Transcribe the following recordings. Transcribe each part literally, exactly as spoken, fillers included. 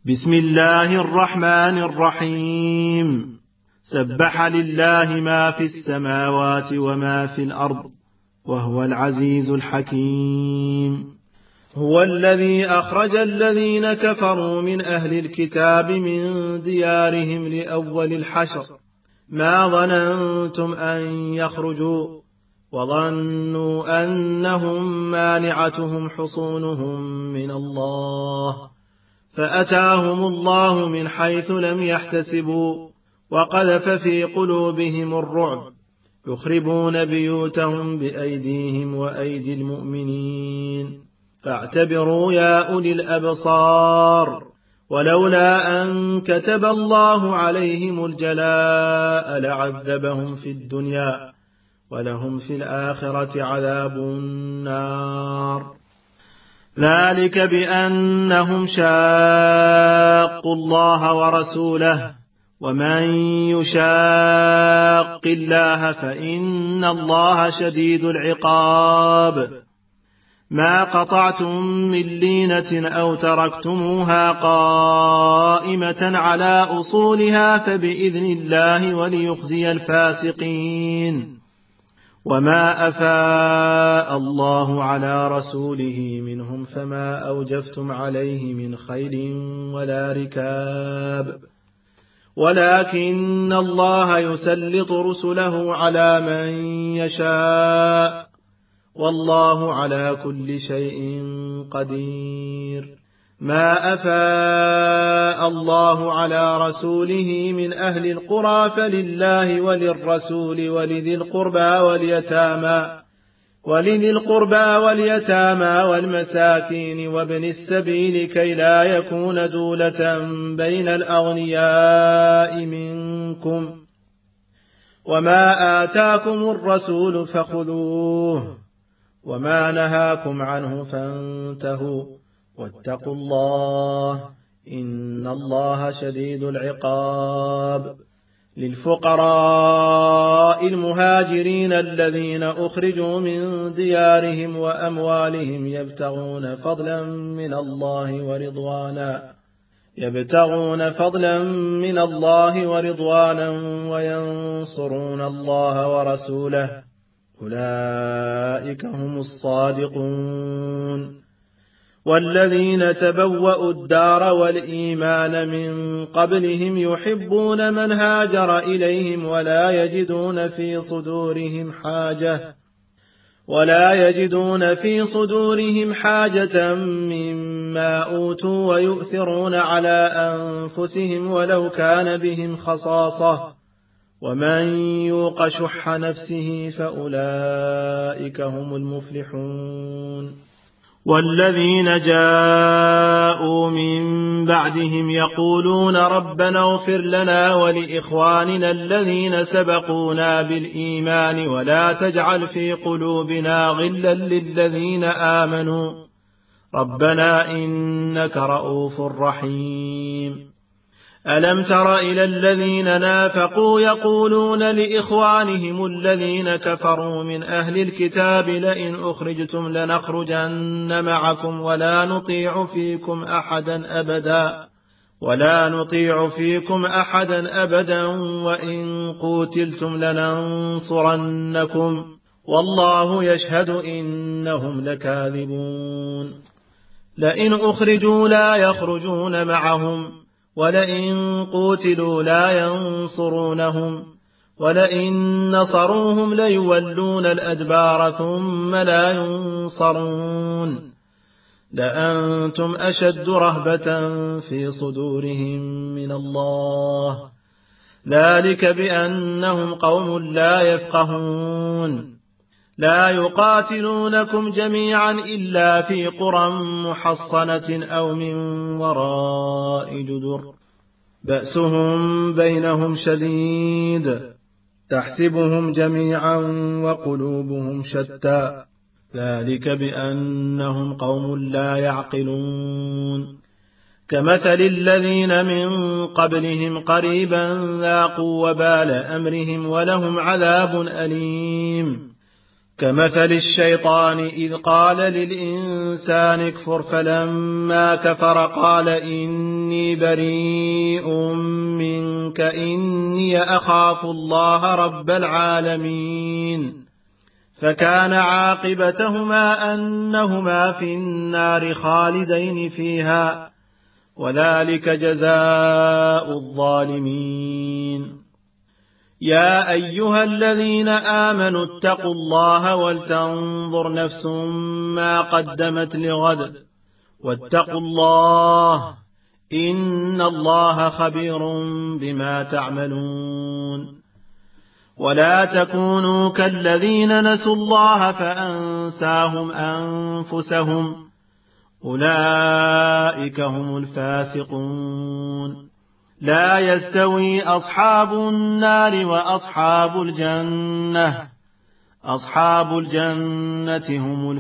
بسم الله الرحمن الرحيم. سبح لله ما في السماوات وما في الأرض وهو العزيز الحكيم. هو الذي أخرج الذين كفروا من أهل الكتاب من ديارهم لأول الحشر ما ظننتم أن يخرجوا وظنوا أنهم مانعتهم حصونهم من الله فأتاهم الله من حيث لم يحتسبوا وقذف في قلوبهم الرعب يخربون بيوتهم بأيديهم وأيدي المؤمنين فاعتبروا يا أولي الأبصار. ولولا أن كتب الله عليهم الجلاء لعذبهم في الدنيا ولهم في الآخرة عذاب النار. ذلك بأنهم شاقوا الله ورسوله ومن يشاق الله فإن الله شديد العقاب. ما قطعتم من لينة أو تركتموها قائمة على أصولها فبإذن الله وليخزي الفاسقين. وما أفاء الله على رسوله منهم فما أوجفتم عليه من خيل ولا ركاب ولكن الله يسلط رسله على من يشاء والله على كل شيء قدير. ما أفاء الله على رسوله من أهل القرى فلله وللرسول ولذي القربى واليتامى ولذي القربى واليتامى والمساكين وابن السبيل كي لا يكون دولة بين الأغنياء منكم. وما آتاكم الرسول فخذوه وما نهاكم عنه فانتهوا واتقوا الله إن الله شديد العقاب. للفقراء المهاجرين الذين أخرجوا من ديارهم وأموالهم يبتغون فضلا من الله ورضوانا يبتغون فضلا من الله ورضوانا وينصرون الله ورسوله أولئك هم الصادقون. والذين تبوأوا الدار والإيمان من قبلهم يحبون من هاجر إليهم ولا يجدون في صدورهم حاجة ولا يجدون في صدورهم حاجة مما أوتوا ويؤثرون على أنفسهم ولو كان بهم خصاصة ومن يوق شح نفسه فأولئك هم المفلحون. والذين جاءوا من بعدهم يقولون ربنا اغفر لنا ولإخواننا الذين سبقونا بالإيمان ولا تجعل في قلوبنا غلا للذين آمنوا ربنا إنك رؤوف رحيم. ألم تر إلى الذين نافقوا يقولون لإخوانهم الذين كفروا من أهل الكتاب لئن أخرجتم لنخرجن معكم ولا نطيع فيكم أحدا أبدا ولا نطيع فيكم أحدا أبدا وإن قوتلتم لننصرنكم والله يشهد إنهم لكاذبون. لئن أخرجوا لا يخرجون معهم ولئن قوتلوا لا ينصرونهم ولئن نصروهم ليولون الأدبار ثم لا ينصرون لأنتم أشد رهبة في صدورهم من الله ذلك بأنهم قوم لا يفقهون. لا يقاتلونكم جميعا إلا في قرى محصنة أو من وراء جدر بأسهم بينهم شديد تحسبهم جميعا وقلوبهم شتى ذلك بأنهم قوم لا يعقلون. كمثل الذين من قبلهم قريبا ذاقوا وبال أمرهم ولهم عذاب أليم. كمثل الشيطان إذ قال للإنسان اكفر فلما كفر قال إني بريء منك إني أخاف الله رب العالمين فكان عاقبتهما أنهما في النار خالدين فيها وذلك جزاء الظالمين. يا أيها الذين آمنوا اتقوا الله ولتنظر نفس ما قدمت لغد واتقوا الله إن الله خبير بما تعملون. ولا تكونوا كالذين نسوا الله فأنساهم أنفسهم أولئك هم الفاسقون. لا يستوي أصحاب النار وأصحاب الجنة أصحاب الجنة هم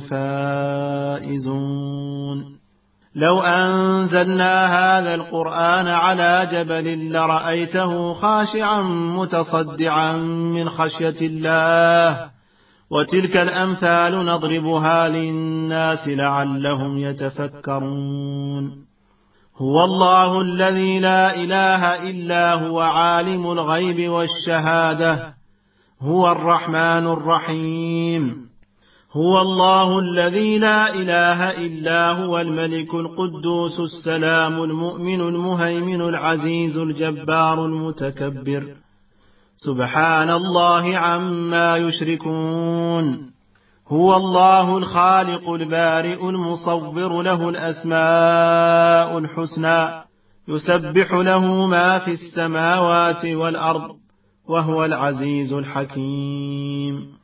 الفائزون. لو أنزلنا هذا القرآن على جبل لرأيته خاشعا متصدعا من خشية الله وتلك الأمثال نضربها للناس لعلهم يتفكرون. هو الله الذي لا إله إلا هو عالم الغيب والشهادة هو الرحمن الرحيم. هو الله الذي لا إله إلا هو الملك القدوس السلام المؤمن المهيمن العزيز الجبار المتكبر سبحان الله عما يشركون. هو الله الخالق البارئ المصور له الأسماء الحسنى يسبح له ما في السماوات والأرض وهو العزيز الحكيم.